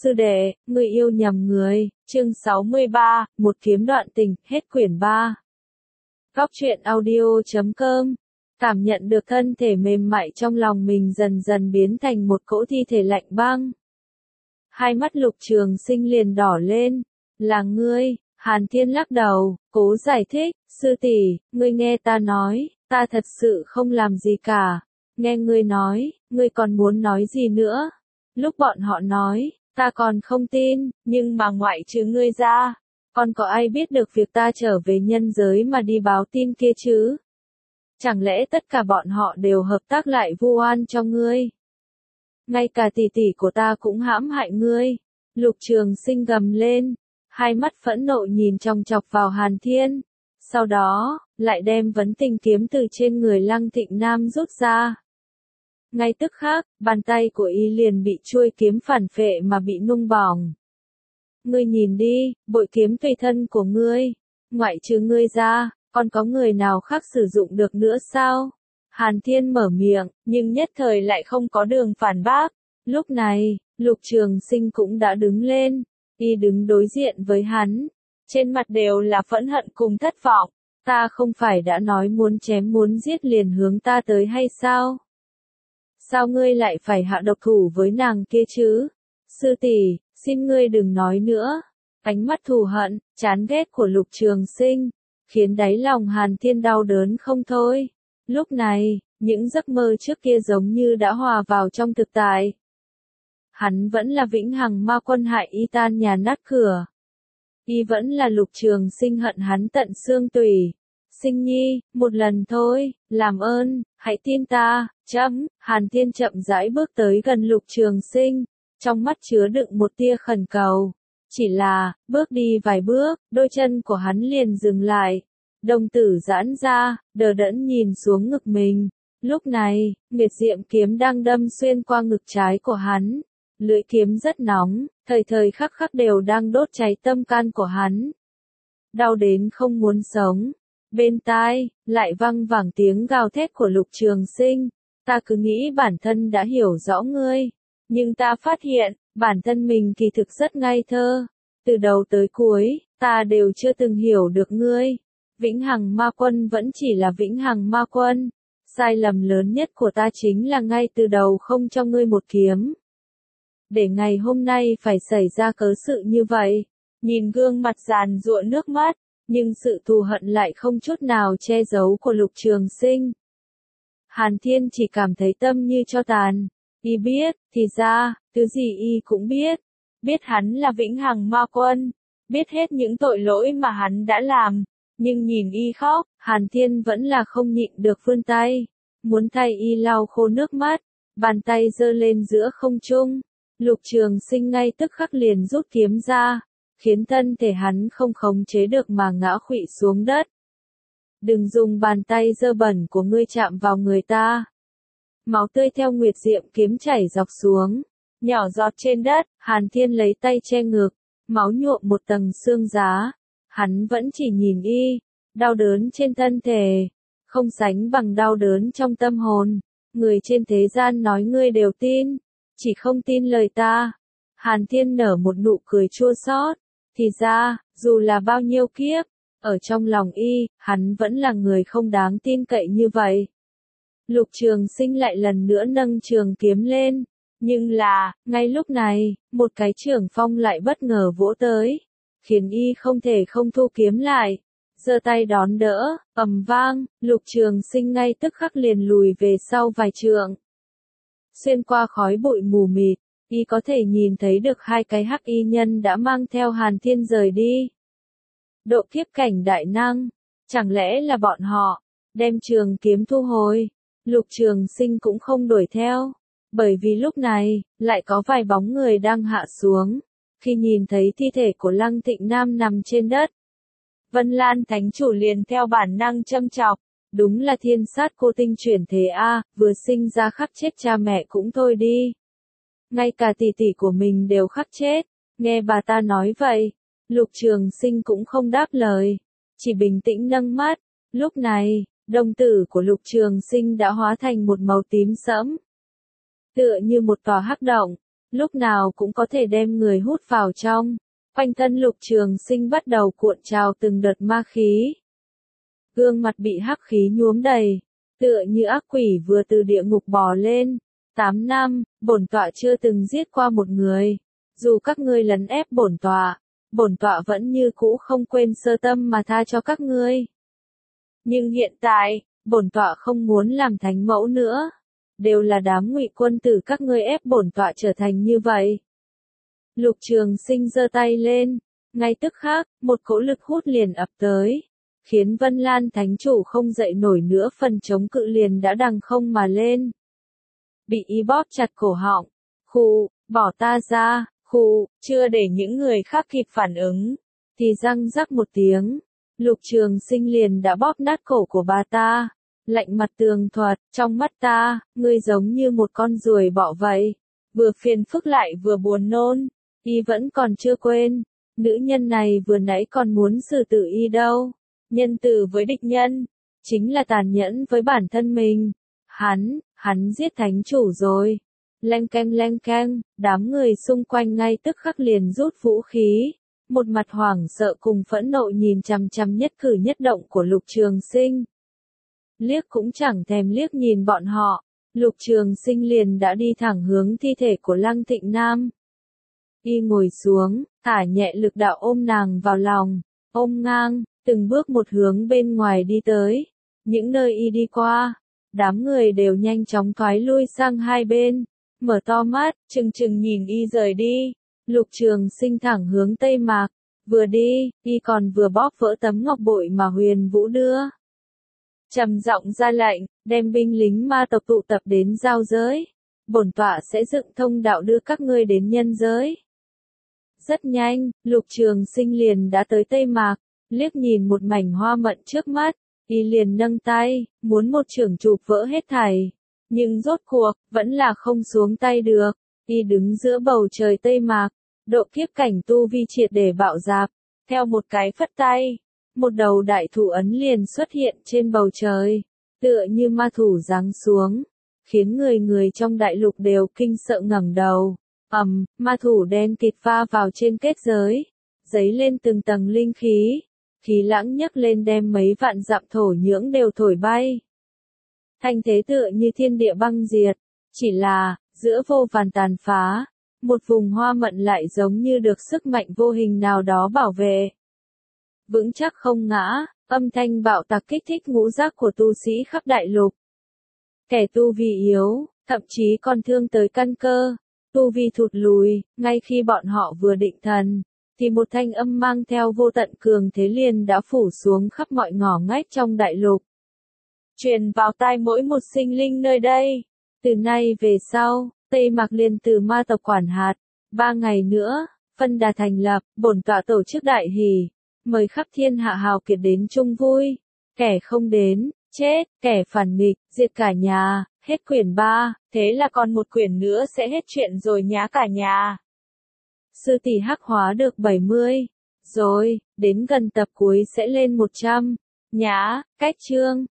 Sư đệ, người yêu nhầm người, chương 63, một kiếm đoạn tình, hết quyển 3. Góc truyện audio.com. Cảm nhận được thân thể mềm mại trong lòng mình dần dần biến thành một cỗ thi thể lạnh băng. Hai mắt Lục Trường Sinh liền đỏ lên. Là ngươi, Hàn Thiên lắc đầu, cố giải thích, sư tỷ, ngươi nghe ta nói, ta thật sự không làm gì cả. Nghe ngươi nói, ngươi còn muốn nói gì nữa? Lúc bọn họ nói, ta còn không tin, nhưng mà ngoại trừ ngươi ra, còn có ai biết được việc ta trở về nhân giới mà đi báo tin kia chứ? Chẳng lẽ tất cả bọn họ đều hợp tác lại vu oan cho ngươi? Ngay cả tỷ tỷ của ta cũng hãm hại ngươi. Lục Trường Sinh gầm lên, hai mắt phẫn nộ nhìn chòng chọc vào Hàn Thiên. Sau đó, lại đem vấn tình kiếm từ trên người Lăng Thịnh Nam rút ra. Ngay tức khắc, bàn tay của y liền bị chuôi kiếm phản phệ mà bị nung bỏng. Ngươi nhìn đi, bội kiếm tùy thân của ngươi, ngoại trừ ngươi ra, còn có người nào khác sử dụng được nữa sao? Hàn Thiên mở miệng, nhưng nhất thời lại không có đường phản bác. Lúc này, Lục Trường Sinh cũng đã đứng lên, y đứng đối diện với hắn, trên mặt đều là phẫn hận cùng thất vọng. Ta không phải đã nói muốn chém muốn giết liền hướng ta tới hay sao? Sao ngươi lại phải hạ độc thủ với nàng kia chứ? Sư tỷ, xin ngươi đừng nói nữa. Ánh mắt thù hận, chán ghét của Lục Trường Sinh, khiến đáy lòng Hàn Thiên đau đớn không thôi. Lúc này, những giấc mơ trước kia giống như đã hòa vào trong thực tại. Hắn vẫn là vĩnh hằng ma quân hại y tan nhà nát cửa. Y vẫn là Lục Trường Sinh hận hắn tận xương tủy. Sinh nhi, một lần thôi, làm ơn, hãy tin ta, chấm. Hàn Thiên chậm rãi bước tới gần Lục Trường Sinh, trong mắt chứa đựng một tia khẩn cầu. Chỉ là, bước đi vài bước, đôi chân của hắn liền dừng lại. Đồng tử giãn ra, đờ đẫn nhìn xuống ngực mình. Lúc này, Nguyệt Diệm kiếm đang đâm xuyên qua ngực trái của hắn. Lưỡi kiếm rất nóng, thời thời khắc khắc đều đang đốt cháy tâm can của hắn. Đau đến không muốn sống. Bên tai, lại văng vẳng tiếng gào thét của Lục Trường Sinh. Ta cứ nghĩ bản thân đã hiểu rõ ngươi. Nhưng ta phát hiện, bản thân mình kỳ thực rất ngây thơ. Từ đầu tới cuối, ta đều chưa từng hiểu được ngươi. Vĩnh hằng ma quân vẫn chỉ là vĩnh hằng ma quân. Sai lầm lớn nhất của ta chính là ngay từ đầu không cho ngươi một kiếm. Để ngày hôm nay phải xảy ra cớ sự như vậy. Nhìn gương mặt giàn giụa nước mắt, nhưng sự thù hận lại không chút nào che giấu của Lục Trường Sinh. Hàn Thiên chỉ cảm thấy tâm như tro tàn. Y biết, thì ra, thứ gì y cũng biết. Biết hắn là vĩnh hằng ma quân. Biết hết những tội lỗi mà hắn đã làm. Nhưng nhìn y khóc, Hàn Thiên vẫn là không nhịn được vươn tay. Muốn thay y lau khô nước mắt. Bàn tay giơ lên giữa không trung. Lục Trường Sinh ngay tức khắc liền rút kiếm ra. Khiến thân thể hắn không khống chế được mà ngã khuỵu xuống đất. Đừng dùng bàn tay dơ bẩn của ngươi chạm vào người ta. Máu tươi theo Nguyệt Diệm kiếm chảy dọc xuống, nhỏ giọt trên đất. Hàn Thiên lấy tay che ngực, máu nhuộm một tầng xương giá. Hắn vẫn chỉ nhìn y, đau đớn trên thân thể, không sánh bằng đau đớn trong tâm hồn. Người trên thế gian nói ngươi đều tin, chỉ không tin lời ta. Hàn Thiên nở một nụ cười chua xót. Thì ra, dù là bao nhiêu kiếp, ở trong lòng y, hắn vẫn là người không đáng tin cậy như vậy. Lục Trường Sinh lại lần nữa nâng trường kiếm lên. Nhưng là, ngay lúc này, một cái trường phong lại bất ngờ vỗ tới, khiến y không thể không thu kiếm lại. Giơ tay đón đỡ, ầm vang, Lục Trường Sinh ngay tức khắc liền lùi về sau vài trượng. Xuyên qua khói bụi mù mịt, y có thể nhìn thấy được hai cái hắc y nhân đã mang theo Hàn Thiên rời đi. Độ kiếp cảnh đại năng, chẳng lẽ là bọn họ, đem trường kiếm thu hồi. Lục Trường Sinh cũng không đuổi theo, bởi vì lúc này, lại có vài bóng người đang hạ xuống. Khi nhìn thấy thi thể của Lăng Thịnh Nam nằm trên đất, Vân Lan Thánh Chủ liền theo bản năng châm chọc. Đúng là thiên sát cô tinh chuyển thế a, vừa sinh ra khắc chết cha mẹ cũng thôi đi. Ngay cả tỷ tỷ của mình đều khắc chết. Nghe bà ta nói vậy, Lục Trường Sinh cũng không đáp lời, chỉ bình tĩnh nâng mắt. Lúc này, đồng tử của Lục Trường Sinh đã hóa thành một màu tím sẫm. Tựa như một tòa hắc động, lúc nào cũng có thể đem người hút vào trong. Quanh thân Lục Trường Sinh bắt đầu cuộn trào từng đợt ma khí. Gương mặt bị hắc khí nhuốm đầy, tựa như ác quỷ vừa từ địa ngục bò lên. 8 năm, bổn tọa chưa từng giết qua một người. Dù các ngươi lấn ép bổn tọa vẫn như cũ không quên sơ tâm mà tha cho các ngươi. Nhưng hiện tại, bổn tọa không muốn làm thánh mẫu nữa. Đều là đám ngụy quân tử các ngươi ép bổn tọa trở thành như vậy. Lục Trường Sinh giơ tay lên, ngay tức khắc, một cỗ lực hút liền ập tới, khiến Vân Lan Thánh Chủ không dậy nổi nữa, phần chống cự liền đã đằng không mà lên. Bị y bóp chặt cổ họng, khụ, bỏ ta ra, khụ, chưa để những người khác kịp phản ứng, thì răng rắc một tiếng, Lục Trường Sinh liền đã bóp nát cổ của bà ta, lạnh mặt tường thuật, trong mắt ta, ngươi giống như một con ruồi bọ vậy, vừa phiền phức lại vừa buồn nôn, y vẫn còn chưa quên, nữ nhân này vừa nãy còn muốn xử tử y đâu, nhân từ với địch nhân, chính là tàn nhẫn với bản thân mình, hắn giết thánh chủ rồi. Leng keng, đám người xung quanh ngay tức khắc liền rút vũ khí, một mặt hoảng sợ cùng phẫn nộ nhìn chằm chằm nhất cử nhất động của Lục Trường Sinh. Liếc cũng chẳng thèm liếc nhìn bọn họ, Lục Trường Sinh liền đã đi thẳng hướng thi thể của Lăng Thịnh Nam. Y ngồi xuống, thả nhẹ lực đạo ôm nàng vào lòng, ôm ngang, từng bước một hướng bên ngoài đi tới. Những nơi y đi qua, đám người đều nhanh chóng thoái lui sang hai bên, mở to mắt, chừng chừng nhìn y rời đi. Lục Trường Sinh thẳng hướng Tây Mạc, vừa đi, y còn vừa bóp vỡ tấm ngọc bội mà Huyền Vũ đưa. Trầm giọng ra lệnh, đem binh lính ma tộc tụ tập đến giao giới. Bổn tọa sẽ dựng thông đạo đưa các ngươi đến nhân giới. Rất nhanh, Lục Trường Sinh liền đã tới Tây Mạc, liếc nhìn một mảnh hoa mận trước mắt, y liền nâng tay, muốn một chưởng chụp vỡ hết thảy. Nhưng rốt cuộc, vẫn là không xuống tay được. Y đứng giữa bầu trời Tây Mạc, độ kiếp cảnh tu vi triệt để bạo dạp, theo một cái phất tay, một đầu đại thủ ấn liền xuất hiện trên bầu trời, tựa như ma thủ giáng xuống, khiến người người trong đại lục đều kinh sợ ngẩng đầu. Ma thủ đen kịt va vào trên kết giới, dấy lên từng tầng linh khí, khí lãng nhấc lên đem mấy vạn dặm thổ nhưỡng đều thổi bay. Thanh thế tựa như thiên địa băng diệt, chỉ là, giữa vô vàn tàn phá, một vùng hoa mận lại giống như được sức mạnh vô hình nào đó bảo vệ. Vững chắc không ngã, âm thanh bạo tạc kích thích ngũ giác của tu sĩ khắp đại lục. Kẻ tu vi yếu, thậm chí còn thương tới căn cơ, tu vi thụt lùi, ngay khi bọn họ vừa định thần, thì một thanh âm mang theo vô tận cường thế liền đã phủ xuống khắp mọi ngõ ngách trong đại lục. Truyền vào tai mỗi một sinh linh nơi đây. Từ nay về sau, Tây Mạc liền từ ma tộc quản hạt. 3 ngày nữa, phân đà thành lập, bổn tọa tổ chức đại hỷ, mời khắp thiên hạ hào kiệt đến chung vui. Kẻ không đến, chết, kẻ phản nghịch, diệt cả nhà, hết quyển 3, thế là còn một quyển nữa sẽ hết chuyện rồi nhá cả nhà. Sư tỷ hắc hóa được 70, rồi, đến gần tập cuối sẽ lên 100. Nhá, cách chương.